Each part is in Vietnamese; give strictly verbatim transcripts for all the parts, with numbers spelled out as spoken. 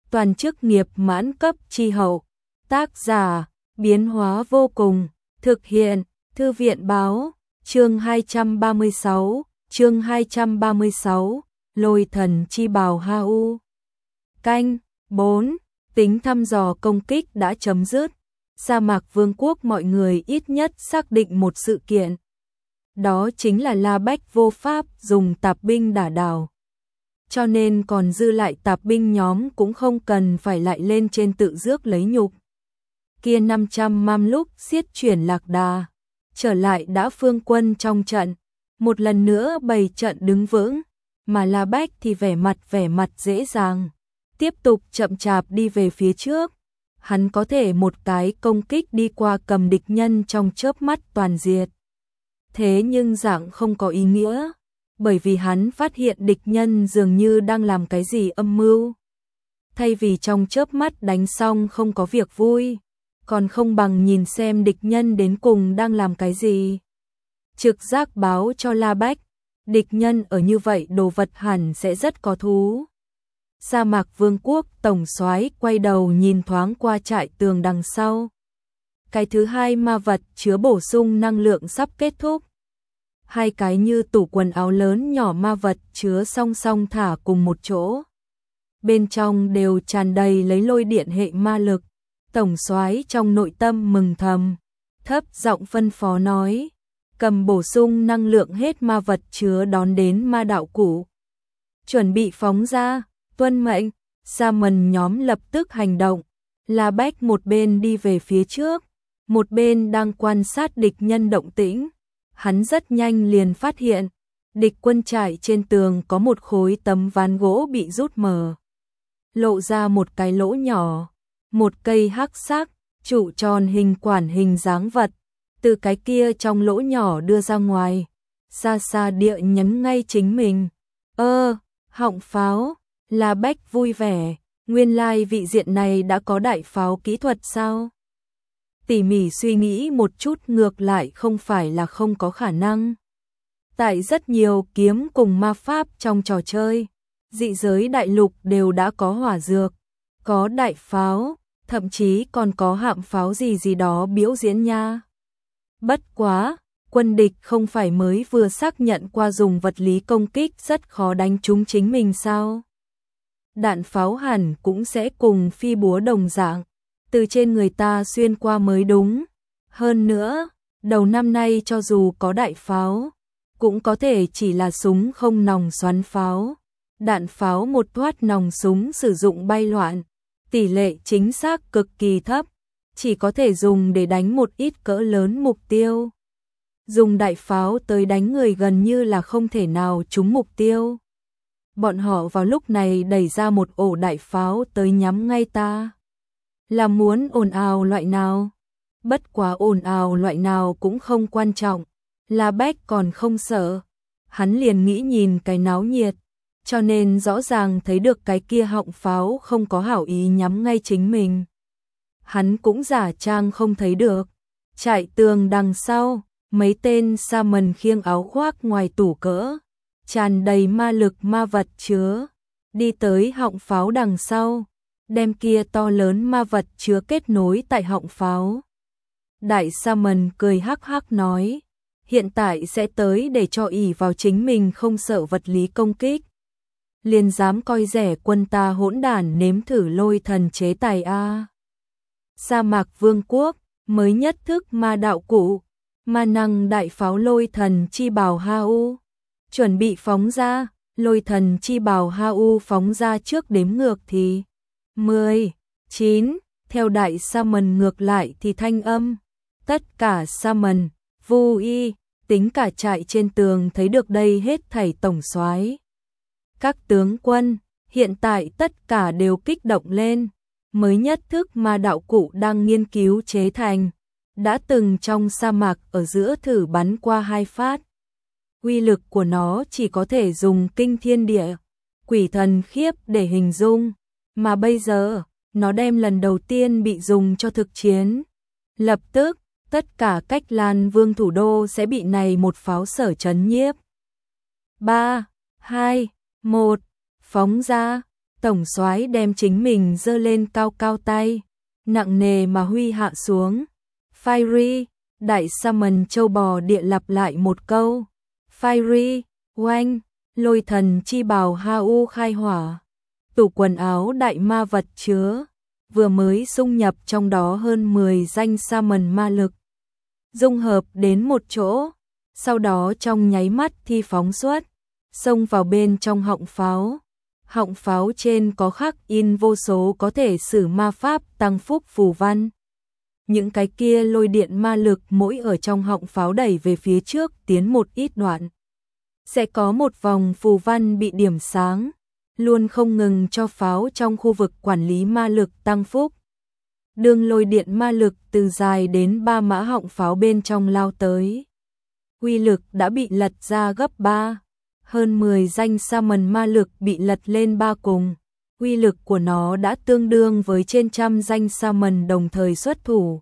toàn chức nghiệp mãn cấp chi hậu. Tác giả, biến hóa vô cùng, thực hiện, Thư viện báo, chương hai trăm ba mươi sáu, chương hai trăm ba mươi sáu, Lôi thần chi bào ha u. Canh, bốn, tính thăm dò công kích đã chấm dứt. Sa mạc vương quốc mọi người ít nhất xác định một sự kiện. Đó chính là La Bách vô pháp dùng tạp binh đả đảo. Cho nên còn dư lại tạp binh nhóm cũng không cần phải lại lên trên tự rước lấy nhục. Kia năm trăm mam lúc xiết chuyển lạc đà, trở lại đã phương quân trong trận, một lần nữa bày trận đứng vững, mà La Bách thì vẻ mặt vẻ mặt dễ dàng, tiếp tục chậm chạp đi về phía trước. Hắn có thể một cái công kích đi qua cầm địch nhân trong chớp mắt toàn diệt. Thế nhưng dạng không có ý nghĩa, bởi vì hắn phát hiện địch nhân dường như đang làm cái gì âm mưu. Thay vì trong chớp mắt đánh xong không có việc vui, còn không bằng nhìn xem địch nhân đến cùng đang làm cái gì. Trực giác báo cho La Bách, địch nhân ở như vậy đồ vật hẳn sẽ rất có thú. Sa mạc vương quốc tổng soái quay đầu nhìn thoáng qua trại tường đằng sau. Cái thứ hai ma vật chứa bổ sung năng lượng sắp kết thúc. Hai cái như tủ quần áo lớn nhỏ ma vật chứa song song thả cùng một chỗ. Bên trong đều tràn đầy lấy lôi điện hệ ma lực. Tổng soái trong nội tâm mừng thầm, thấp giọng phân phó nói, cầm bổ sung năng lượng hết ma vật chứa đón đến ma đạo cụ. Chuẩn bị phóng ra, tuân mệnh. Sa mần nhóm lập tức hành động. La Bách một bên đi về phía trước, một bên đang quan sát địch nhân động tĩnh. Hắn rất nhanh liền phát hiện, địch quân trại trên tường có một khối tấm ván gỗ bị rút mở, lộ ra một cái lỗ nhỏ, một cây hắc sắc, trụ tròn hình quản hình dáng vật, từ cái kia trong lỗ nhỏ đưa ra ngoài, xa xa địa nhấn ngay chính mình. Ơ, họng pháo. La Bách vui vẻ, nguyên lai vị diện này đã có đại pháo kỹ thuật sao? Tỉ mỉ suy nghĩ một chút ngược lại không phải là không có khả năng. Tại rất nhiều kiếm cùng ma pháp trong trò chơi, dị giới đại lục đều đã có hỏa dược, có đại pháo, thậm chí còn có hạm pháo gì gì đó biểu diễn nha. Bất quá, quân địch không phải mới vừa xác nhận qua dùng vật lý công kích rất khó đánh trúng chính mình sao? Đạn pháo hẳn cũng sẽ cùng phi búa đồng dạng, từ trên người ta xuyên qua mới đúng. Hơn nữa, đầu năm nay cho dù có đại pháo, cũng có thể chỉ là súng không nòng xoắn pháo. Đạn pháo một thoát nòng súng sử dụng bay loạn, tỷ lệ chính xác cực kỳ thấp, chỉ có thể dùng để đánh một ít cỡ lớn mục tiêu. Dùng đại pháo tới đánh người gần như là không thể nào trúng mục tiêu. Bọn họ vào lúc này đẩy ra một ổ đại pháo tới nhắm ngay ta. Là muốn ồn ào loại nào? Bất quá ồn ào loại nào cũng không quan trọng. La Bách còn không sợ. Hắn liền nghĩ nhìn cái náo nhiệt. Cho nên rõ ràng thấy được cái kia họng pháo không có hảo ý nhắm ngay chính mình. Hắn cũng giả trang không thấy được. Chạy tường đằng sau, mấy tên sa mần khiêng áo khoác ngoài tủ cỡ, tràn đầy ma lực ma vật chứa, đi tới họng pháo đằng sau, đem kia to lớn ma vật chứa kết nối tại họng pháo. Đại sa mần cười hắc hắc nói, hiện tại sẽ tới để cho ỷ vào chính mình không sợ vật lý công kích. Liền dám coi rẻ quân ta hỗn đản nếm thử lôi thần chế tài a. Sa mạc vương quốc, mới nhất thức ma đạo cụ, ma năng đại pháo lôi thần chi bào ha u. Chuẩn bị phóng ra, lôi thần chi bào ha u phóng ra trước đếm ngược thì mười, chín, theo đại sa mần ngược lại thì thanh âm. Tất cả sa mần, vu y, tính cả trại trên tường thấy được đây hết thảy tổng soái. Các tướng quân, hiện tại tất cả đều kích động lên. Mới nhất thức ma đạo cụ đang nghiên cứu chế thành, đã từng trong sa mạc ở giữa thử bắn qua hai phát. Uy lực của nó chỉ có thể dùng kinh thiên địa, quỷ thần khiếp để hình dung, mà bây giờ, nó đem lần đầu tiên bị dùng cho thực chiến. Lập tức, tất cả Cách Lan Vương thủ đô sẽ bị này một pháo sở chấn nhiếp. ba, hai, một, phóng ra, Tổng soái đem chính mình giơ lên cao cao tay, nặng nề mà huy hạ xuống. Fiery, đại summon châu bò địa lặp lại một câu. Fiery, oanh, lôi thần chi bào ha u khai hỏa. Tủ quần áo đại ma vật chứa, vừa mới xung nhập trong đó hơn mười danh summon ma lực. Dung hợp đến một chỗ, sau đó trong nháy mắt thi phóng xuất, xông vào bên trong họng pháo. Họng pháo trên có khắc in vô số có thể sử ma pháp tăng phúc phù văn. Những cái kia lôi điện ma lực mỗi ở trong họng pháo đẩy về phía trước tiến một ít đoạn. Sẽ có một vòng phù văn bị điểm sáng, luôn không ngừng cho pháo trong khu vực quản lý ma lực tăng phúc. Đường lôi điện ma lực từ dài đến ba mã họng pháo bên trong lao tới. Uy lực đã bị lật ra gấp ba. Hơn mười danh summon ma lực bị lật lên ba cùng. Uy lực của nó đã tương đương với trên trăm danh summon đồng thời xuất thủ.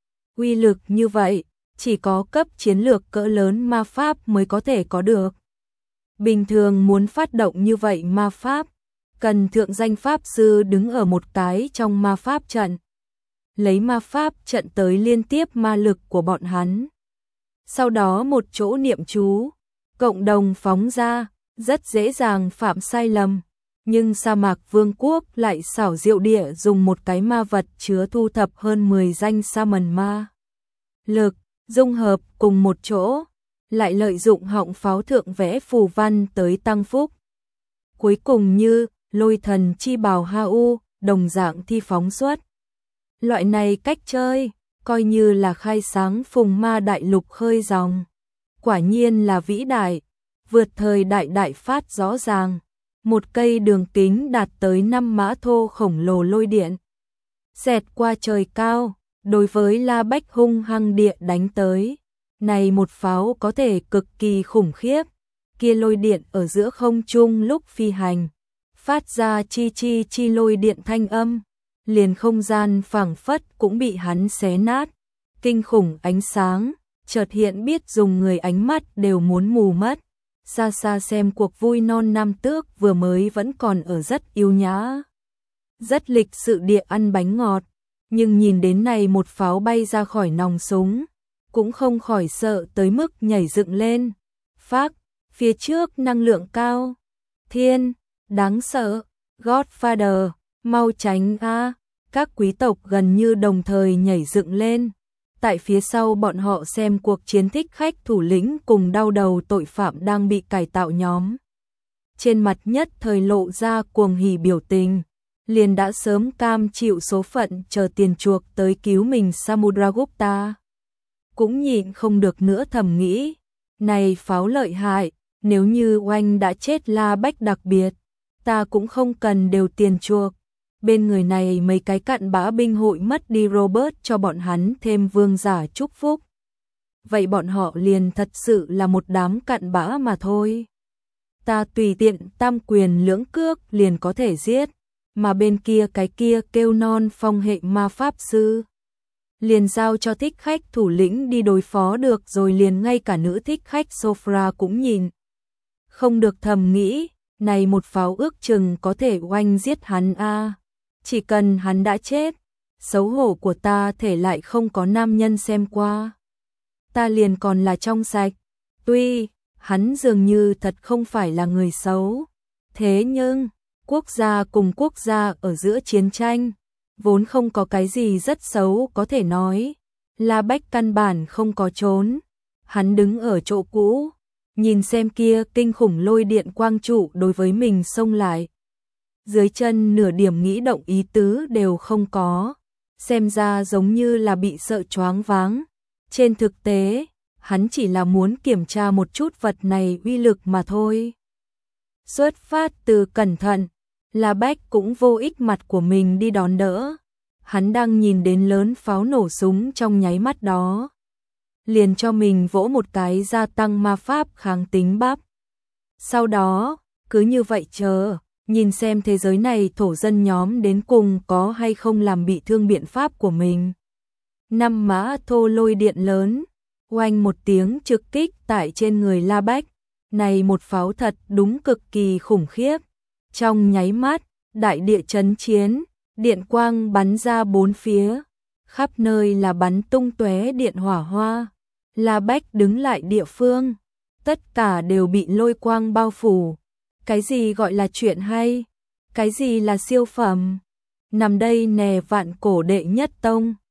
Uy lực như vậy, chỉ có cấp chiến lược cỡ lớn ma pháp mới có thể có được. Bình thường muốn phát động như vậy ma pháp, cần thượng danh pháp sư đứng ở một cái trong ma pháp trận. Lấy ma pháp trận tới liên tiếp ma lực của bọn hắn. Sau đó một chỗ niệm chú, cộng đồng phóng ra, rất dễ dàng phạm sai lầm. Nhưng sa mạc vương quốc lại xảo diệu địa dùng một cái ma vật chứa thu thập hơn mười danh summon ma lực, dung hợp cùng một chỗ, lại lợi dụng họng pháo thượng vẽ phù văn tới tăng phúc. Cuối cùng như lôi thần chi bào ha u, đồng dạng thi phóng xuất. Loại này cách chơi, coi như là khai sáng phùng ma đại lục khơi dòng. Quả nhiên là vĩ đại, vượt thời đại đại phát rõ ràng. Một cây đường kính đạt tới năm mã thô khổng lồ lôi điện. Xẹt qua trời cao, đối với La Bách hung hăng địa đánh tới. Này một pháo có thể cực kỳ khủng khiếp. Kia lôi điện ở giữa không trung lúc phi hành, phát ra chi chi chi lôi điện thanh âm. Liền không gian phảng phất cũng bị hắn xé nát. Kinh khủng ánh sáng, chợt hiện biết dùng người ánh mắt đều muốn mù mất. Xa xa xem cuộc vui non nam tước vừa mới vẫn còn ở rất yêu nhã. Rất lịch sự địa ăn bánh ngọt. Nhưng nhìn đến này một pháo bay ra khỏi nòng súng, cũng không khỏi sợ tới mức nhảy dựng lên. Phác, phía trước năng lượng cao. Thiên, đáng sợ. Godfather, mau tránh a. Các quý tộc gần như đồng thời nhảy dựng lên. Tại phía sau bọn họ xem cuộc chiến thích khách thủ lĩnh cùng đau đầu tội phạm đang bị cải tạo nhóm. Trên mặt nhất thời lộ ra cuồng hỉ biểu tình, liền đã sớm cam chịu số phận chờ tiền chuộc tới cứu mình Samudragupta. Cũng nhịn không được nữa thầm nghĩ, này pháo lợi hại, nếu như oanh đã chết La Bách đặc biệt, ta cũng không cần đều tiền chuộc. Bên người này mấy cái cặn bã binh hội mất đi Robert cho bọn hắn thêm vương giả chúc phúc. Vậy bọn họ liền thật sự là một đám cặn bã mà thôi. Ta tùy tiện tam quyền lưỡng cước liền có thể giết, mà bên kia cái kia kêu non phong hệ ma pháp sư. Liền giao cho thích khách thủ lĩnh đi đối phó được rồi, liền ngay cả nữ thích khách Sophra cũng nhìn. Không được thầm nghĩ, này một pháo ước chừng có thể oanh giết hắn a. Chỉ cần hắn đã chết, xấu hổ của ta thể lại không có nam nhân xem qua. Ta liền còn là trong sạch. Tuy, hắn dường như thật không phải là người xấu. Thế nhưng, quốc gia cùng quốc gia ở giữa chiến tranh, vốn không có cái gì rất xấu có thể nói. La Bách căn bản không có trốn. Hắn đứng ở chỗ cũ, nhìn xem kia kinh khủng lôi điện quang trụ đối với mình xông lại. Dưới chân nửa điểm nghĩ động ý tứ đều không có, xem ra giống như là bị sợ choáng váng. Trên thực tế, hắn chỉ là muốn kiểm tra một chút vật này uy lực mà thôi. Xuất phát từ cẩn thận, La Bách cũng vô ích mặt của mình đi đón đỡ. Hắn đang nhìn đến lớn pháo nổ súng trong nháy mắt đó, liền cho mình vỗ một cái gia tăng ma pháp kháng tính bắp. Sau đó, cứ như vậy chờ, nhìn xem thế giới này thổ dân nhóm đến cùng có hay không làm bị thương biện pháp của mình. Năm mã thô lôi điện lớn, oanh một tiếng trực kích tại trên người La Bách. Này một pháo thật đúng cực kỳ khủng khiếp. Trong nháy mắt, đại địa chấn chiến, điện quang bắn ra bốn phía, khắp nơi là bắn tung tóe điện hỏa hoa. La Bách đứng lại địa phương, tất cả đều bị lôi quang bao phủ. Cái gì gọi là chuyện hay? Cái gì là siêu phẩm? Nằm đây nè vạn cổ đệ nhất tông.